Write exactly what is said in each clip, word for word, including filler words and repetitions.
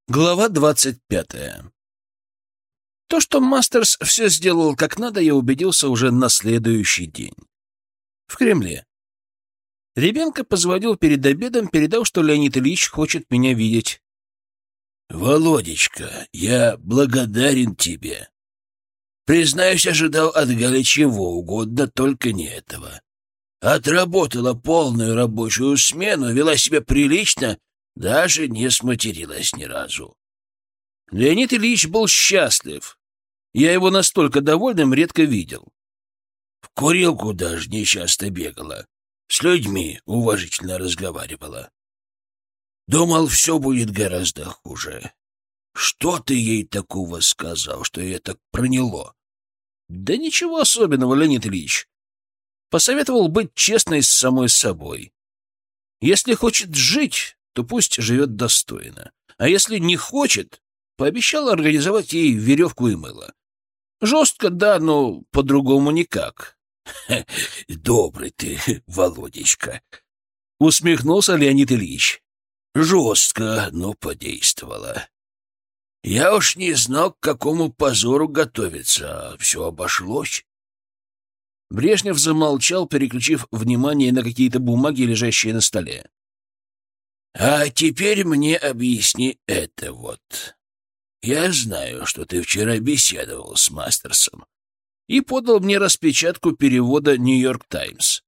Глава двадцать пятая. То, что Мастерс все сделал как надо, я убедился уже на следующий день. В Кремле. Ребенко позвонил перед обедом, передал, что Леонид Ильич хочет меня видеть. «Володечка, я благодарен тебе. Признаюсь, ожидал от Гали чего угодно, только не этого. Отработала полную рабочую смену, вела себя прилично, даже не сматерилась ни разу». Леонид Ильич был счастлив. Я его настолько довольным редко видел. В курилку даже нечасто бегала, с людьми уважительно разговаривала. Думал, все будет гораздо хуже. Что ты ей такого сказал, что ее так проняло? Да ничего особенного, Леонид Ильич. Посоветовал быть честной с самой собой. Если хочет жить, то пусть живет достойно. А если не хочет, пообещал организовать ей веревку и мыло. Жестко, да, но по-другому никак. — Добрый ты, Володечка! — усмехнулся Леонид Ильич. — Жестко, но подействовало. Я уж не знал, к какому позору готовиться, а все обошлось. Брежнев замолчал, переключив внимание на какие-то бумаги, лежащие на столе. — А теперь мне объясни это вот. Я знаю, что ты вчера беседовал с Мастерсом. И подал мне распечатку перевода «Нью-Йорк Таймс».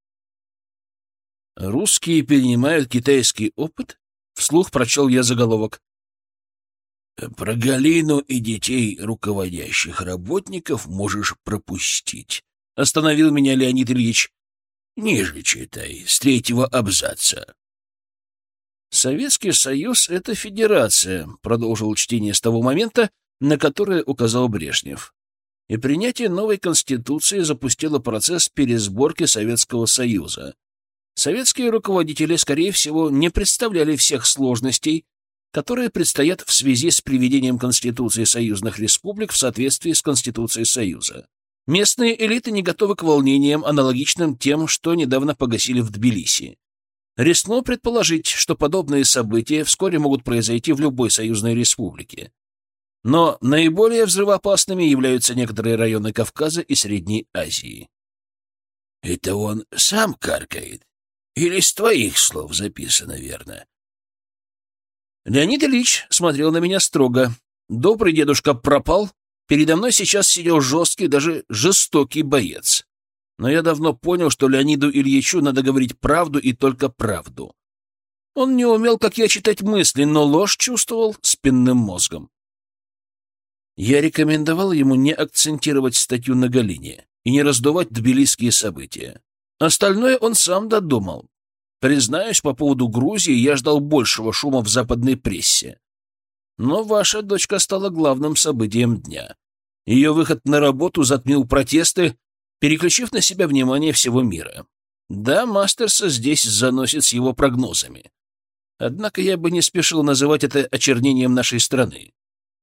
«Русские перенимают китайский опыт?» — вслух прочел я заголовок. «Про Галину и детей руководящих работников можешь пропустить», — остановил меня Леонид Ильич. «Ниже читай, с третьего абзаца». «Советский Союз — это федерация», — продолжил чтение с того момента, на который указал Брежнев. И принятие новой Конституции запустило процесс пересборки Советского Союза. Советские руководители, скорее всего, не представляли всех сложностей, которые предстоят в связи с приведением Конституции союзных республик в соответствии с Конституцией Союза. Местные элиты не готовы к волнениям, аналогичным тем, что недавно погасили в Тбилиси. Рискну предположить, что подобные события вскоре могут произойти в любой союзной республике. Но наиболее взрывоопасными являются некоторые районы Кавказа и Средней Азии. — Это он сам каркает? Или с твоих слов записано верно? Леонид Ильич смотрел на меня строго. Добрый дедушка пропал. Передо мной сейчас сидел жесткий, даже жестокий боец. Но я давно понял, что Леониду Ильичу надо говорить правду и только правду. Он не умел, как я, читать мысли, но ложь чувствовал спинным мозгом. Я рекомендовал ему не акцентировать статью на Галине и не раздувать тбилисские события. Остальное он сам додумал. Признаюсь, по поводу Грузии я ждал большего шума в западной прессе. Но ваша дочка стала главным событием дня. Ее выход на работу затмил протесты, переключив на себя внимание всего мира. Да, Мастерса здесь заносит с его прогнозами. Однако я бы не спешил называть это очернением нашей страны.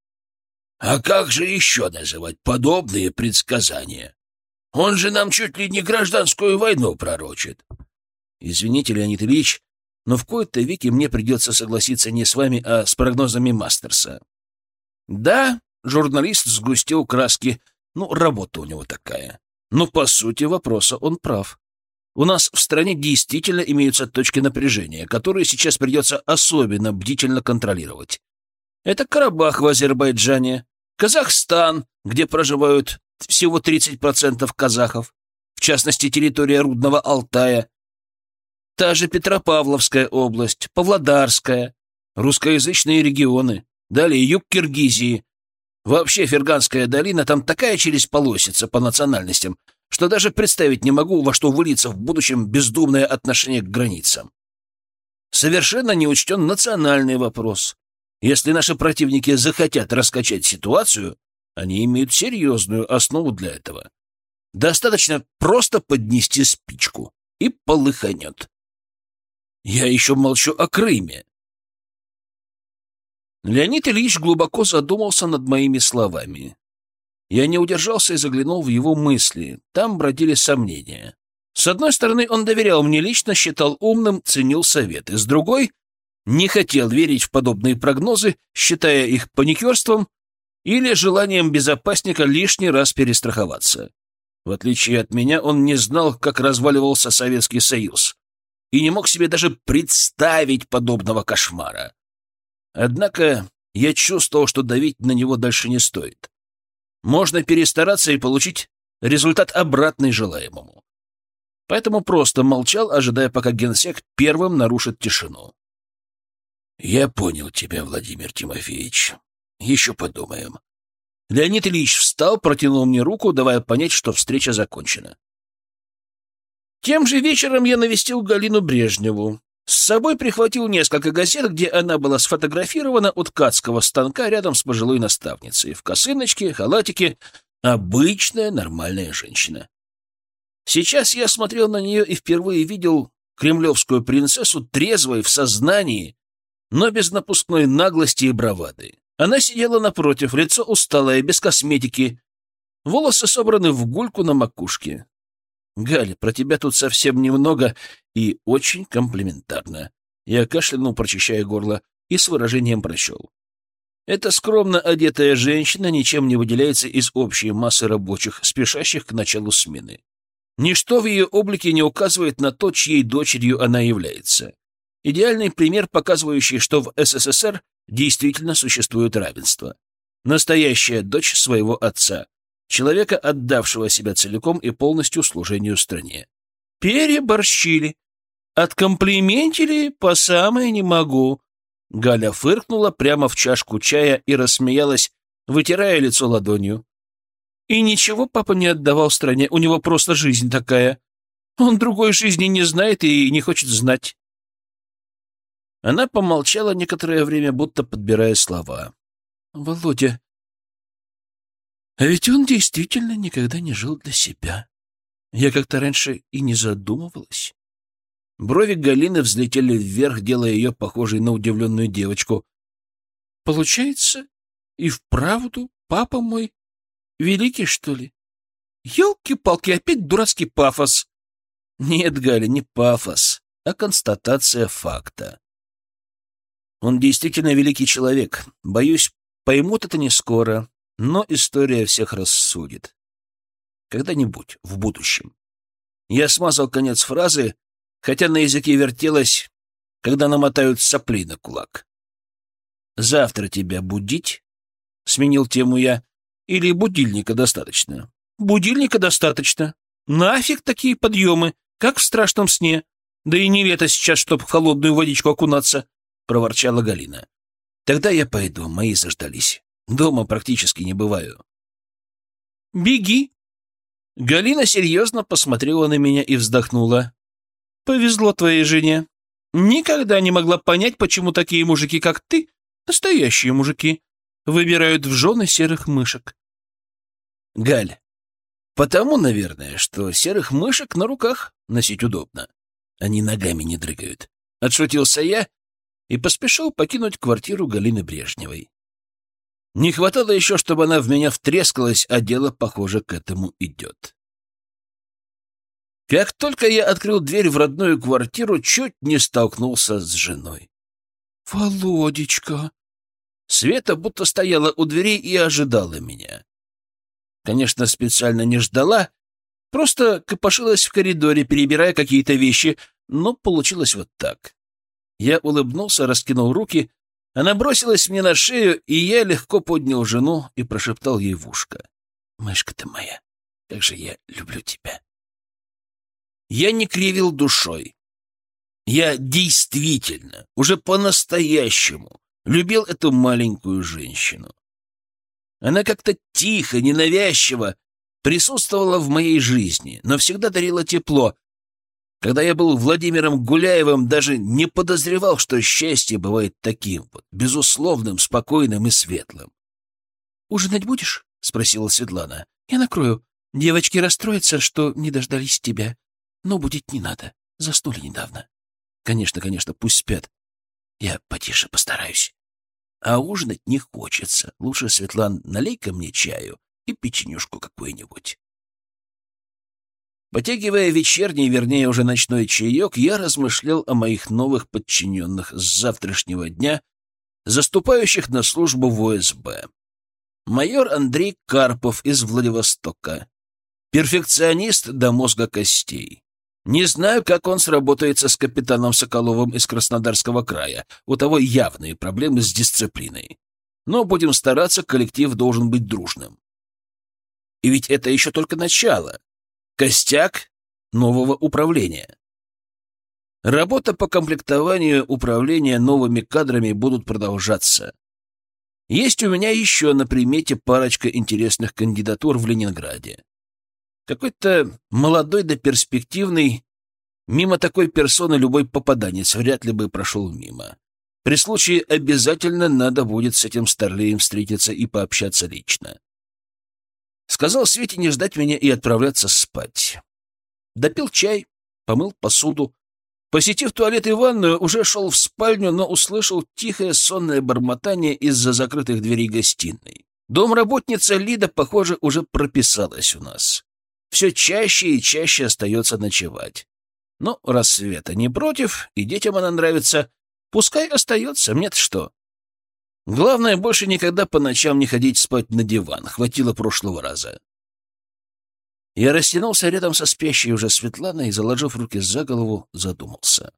А как же еще называть подобные предсказания? Он же нам чуть ли не гражданскую войну пророчит. Извините, Леонид Ильич, но в кои-то веки мне придется согласиться не с вами, а с прогнозами Мастерса. Да, журналист сгустил краски, ну, работа у него такая. Но по сути вопроса он прав. У нас в стране действительно имеются точки напряжения, которые сейчас придется особенно бдительно контролировать. Это Карабах в Азербайджане, Казахстан, где проживают всего тридцать процентов казахов, в частности, территория Рудного Алтая, та же Петропавловская область, Павлодарская, русскоязычные регионы, далее юг Киргизии. Вообще Ферганская долина, там такая челюсть-полосица по национальностям, что даже представить не могу, во что выльется в будущем бездумное отношение к границам. Совершенно не учтен национальный вопрос. Если наши противники захотят раскачать ситуацию, они имеют серьезную основу для этого. Достаточно просто поднести спичку, и полыханет. Я еще молчу о Крыме. Леонид Ильич глубоко задумался над моими словами. Я не удержался и заглянул в его мысли. Там бродили сомнения. С одной стороны, он доверял мне лично, считал умным, ценил советы. С другой, не хотел верить в подобные прогнозы, считая их паникерством или желанием безопасника лишний раз перестраховаться. В отличие от меня, он не знал, как разваливался Советский Союз, и не мог себе даже представить подобного кошмара. Однако я чувствовал, что давить на него дальше не стоит. Можно перестараться и получить результат обратный желаемому. Поэтому просто молчал, ожидая, пока генсек первым нарушит тишину. «Я понял тебя, Владимир Тимофеевич. Еще подумаем». Леонид Ильич встал, протянул мне руку, давая понять, что встреча закончена. Тем же вечером я навестил Галину Брежневу. С собой прихватил несколько газет, где она была сфотографирована у ткацкого станка рядом с пожилой наставницей. В косыночке, халатике. Обычная нормальная женщина. Сейчас я смотрел на нее и впервые видел кремлевскую принцессу трезвой в сознании, но без напускной наглости и бравады. Она сидела напротив, лицо усталое, без косметики, волосы собраны в гульку на макушке. «Галя, про тебя тут совсем немного и очень комплиментарно». Я кашлянул, прочищая горло, и с выражением прочел. Эта скромно одетая женщина ничем не выделяется из общей массы рабочих, спешащих к началу смены. Ничто в ее облике не указывает на то, чьей дочерью она является. Идеальный пример, показывающий, что в СССР действительно существует равенство. Настоящая дочь своего отца, человека, отдавшего себя целиком и полностью служению стране. Переборщили. Откомплиментили по самое не могу. Галя фыркнула прямо в чашку чая и рассмеялась, вытирая лицо ладонью. И ничего папа не отдавал стране, у него просто жизнь такая. Он другой жизни не знает и не хочет знать. Она помолчала некоторое время, будто подбирая слова. Володя, а ведь он действительно никогда не жил для себя. Я как-то раньше и не задумывалась. Брови Галины взлетели вверх, делая ее похожей на удивленную девочку. Получается, и вправду папа мой великий, что ли? Ёлки-палки, опять дурацкий пафос. Нет, Галя, не пафос, а констатация факта. Он действительно великий человек. Боюсь, поймут это не скоро, но история всех рассудит. Когда-нибудь, в будущем. Я смазал конец фразы, хотя на языке вертелось, когда намотают сопли на кулак. «Завтра тебя будить?» — сменил тему я. «Или будильника достаточно?» «Будильника достаточно. Нафиг такие подъемы, как в страшном сне. Да и не лето сейчас, чтоб в холодную водичку окунаться», — проворчала Галина. «Тогда я пойду, мои заждались. Дома практически не бываю». «Беги». Галина серьезно посмотрела на меня и вздохнула. «Повезло твоей жене. Никогда не могла понять, почему такие мужики, как ты, настоящие мужики, выбирают в жены серых мышек». «Галь, потому, наверное, что серых мышек на руках носить удобно. Они ногами не дрыгают». Отшутился я и поспешил покинуть квартиру Галины Брежневой. Не хватало еще, чтобы она в меня втрескалась, а дело, похоже, к этому идет. Как только я открыл дверь в родную квартиру, чуть не столкнулся с женой. «Володечка!» Света будто стояла у дверей и ожидала меня. Конечно, специально не ждала, просто копошилась в коридоре, перебирая какие-то вещи, но получилось вот так. Я улыбнулся, раскинул руки, она бросилась мне на шею, и я легко поднял жену и прошептал ей в ушко. «Мышка ты моя, как же я люблю тебя!» Я не кривил душой. Я действительно, уже по-настоящему любил эту маленькую женщину. Она как-то тихо, ненавязчиво присутствовала в моей жизни, но всегда дарила тепло. Когда я был Владимиром Гуляевым, даже не подозревал, что счастье бывает таким вот, безусловным, спокойным и светлым. «Ужинать будешь?» — спросила Светлана. «Я накрою. Девочки расстроятся, что не дождались тебя. Но будить не надо. Заснули недавно». «Конечно, конечно, пусть спят. Я потише постараюсь. А ужинать не хочется. Лучше, Светлан, налей-ка мне чаю и печенюшку какую-нибудь». Потягивая вечерний, вернее, уже ночной чаек, я размышлял о моих новых подчиненных с завтрашнего дня, заступающих на службу в О С Б. Майор Андрей Карпов из Владивостока. Перфекционист до мозга костей. Не знаю, как он сработается с капитаном Соколовым из Краснодарского края. У того явные проблемы с дисциплиной. Но будем стараться, коллектив должен быть дружным. И ведь это еще только начало. Костяк нового управления. Работа по комплектованию управления новыми кадрами будут продолжаться. Есть у меня еще на примете парочка интересных кандидатур в Ленинграде. Какой-то молодой да перспективный, мимо такой персоны любой попаданец вряд ли бы прошел мимо. При случае обязательно надо будет с этим старлеем встретиться и пообщаться лично. Сказал Свете не ждать меня и отправляться спать. Допил чай, помыл посуду. Посетив туалет и ванную, уже шел в спальню, но услышал тихое сонное бормотание из-за закрытых дверей гостиной. Домработница Лида, похоже, уже прописалась у нас. Все чаще и чаще остается ночевать. Но раз Света не против, и детям она нравится, пускай остается, мне-то что. Главное, больше никогда по ночам не ходить спать на диван. Хватило прошлого раза. Я растянулся рядом со спящей уже Светланой и, заложив руки за голову, задумался.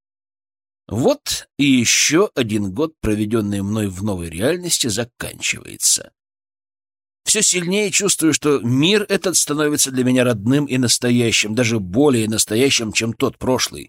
Вот и еще один год, проведенный мной в новой реальности, заканчивается. Все сильнее чувствую, что мир этот становится для меня родным и настоящим, даже более настоящим, чем тот прошлый.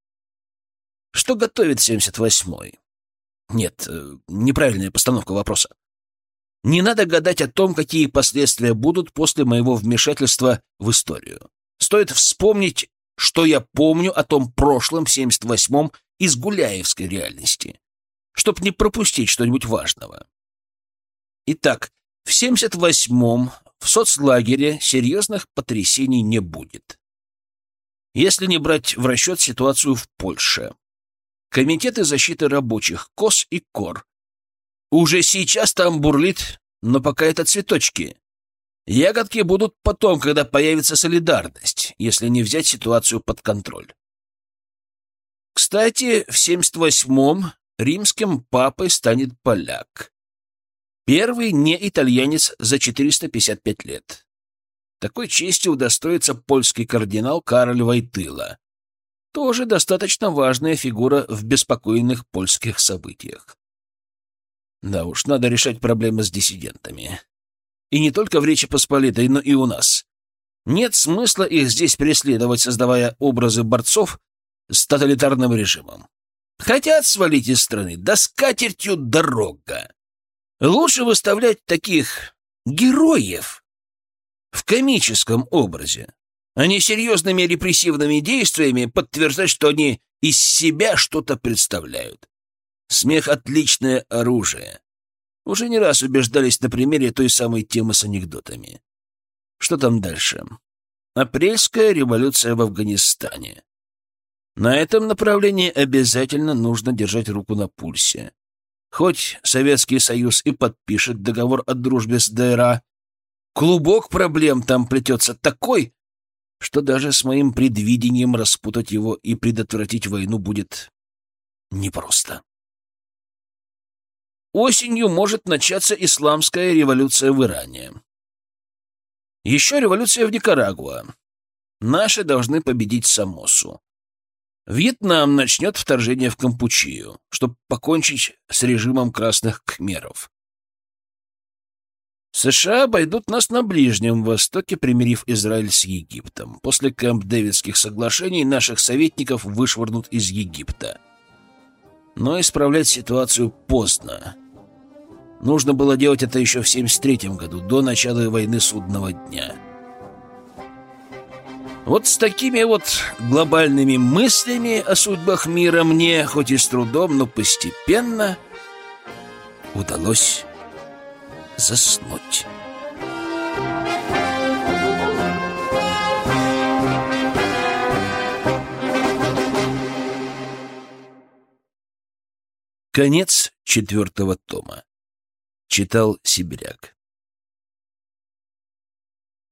Что готовит семьдесят восьмой? Нет, неправильная постановка вопроса. Не надо гадать о том, какие последствия будут после моего вмешательства в историю. Стоит вспомнить, что я помню о том прошлом в семьдесят восьмом из гуляевской реальности, чтоб не пропустить что-нибудь важного. Итак, в семьдесят восьмом в соцлагере серьезных потрясений не будет. Если не брать в расчет ситуацию в Польше. Комитеты защиты рабочих, КОС и КОР. Уже сейчас там бурлит, но пока это цветочки. Ягодки будут потом, когда появится солидарность, если не взять ситуацию под контроль. Кстати, в семьдесят восьмом римским папой станет поляк. Первый не итальянец за четыреста пятьдесят пять лет. Такой чести удостоится польский кардинал Кароль Войтыла. Тоже достаточно важная фигура в беспокойных польских событиях. Да уж, надо решать проблемы с диссидентами. И не только в Речи Посполитой, но и у нас. Нет смысла их здесь преследовать, создавая образы борцов с тоталитарным режимом. Хотят свалить из страны, да с катертью дорога. Лучше выставлять таких героев в комическом образе, а не серьезными репрессивными действиями подтверждать, что они из себя что-то представляют. Смех — отличное оружие. Уже не раз убеждались на примере той самой темы с анекдотами. Что там дальше? Апрельская революция в Афганистане. На этом направлении обязательно нужно держать руку на пульсе. Хоть Советский Союз и подпишет договор о дружбе с Д Р А, клубок проблем там плетется такой, что даже с моим предвидением распутать его и предотвратить войну будет непросто. Осенью может начаться исламская революция в Иране. Еще революция в Никарагуа. Наши должны победить Сомосу. Вьетнам начнет вторжение в Кампучию, чтобы покончить с режимом красных кхмеров. США обойдут нас на Ближнем Востоке, примирив Израиль с Египтом. После Кэмп-Дэвидских соглашений наших советников вышвырнут из Египта. Но исправлять ситуацию поздно. Нужно было делать это еще в семьдесят третьем году, до начала войны Судного дня. Вот с такими вот глобальными мыслями о судьбах мира мне, хоть и с трудом, но постепенно удалось заснуть. Конец четвертого тома. Читал Сибиряк.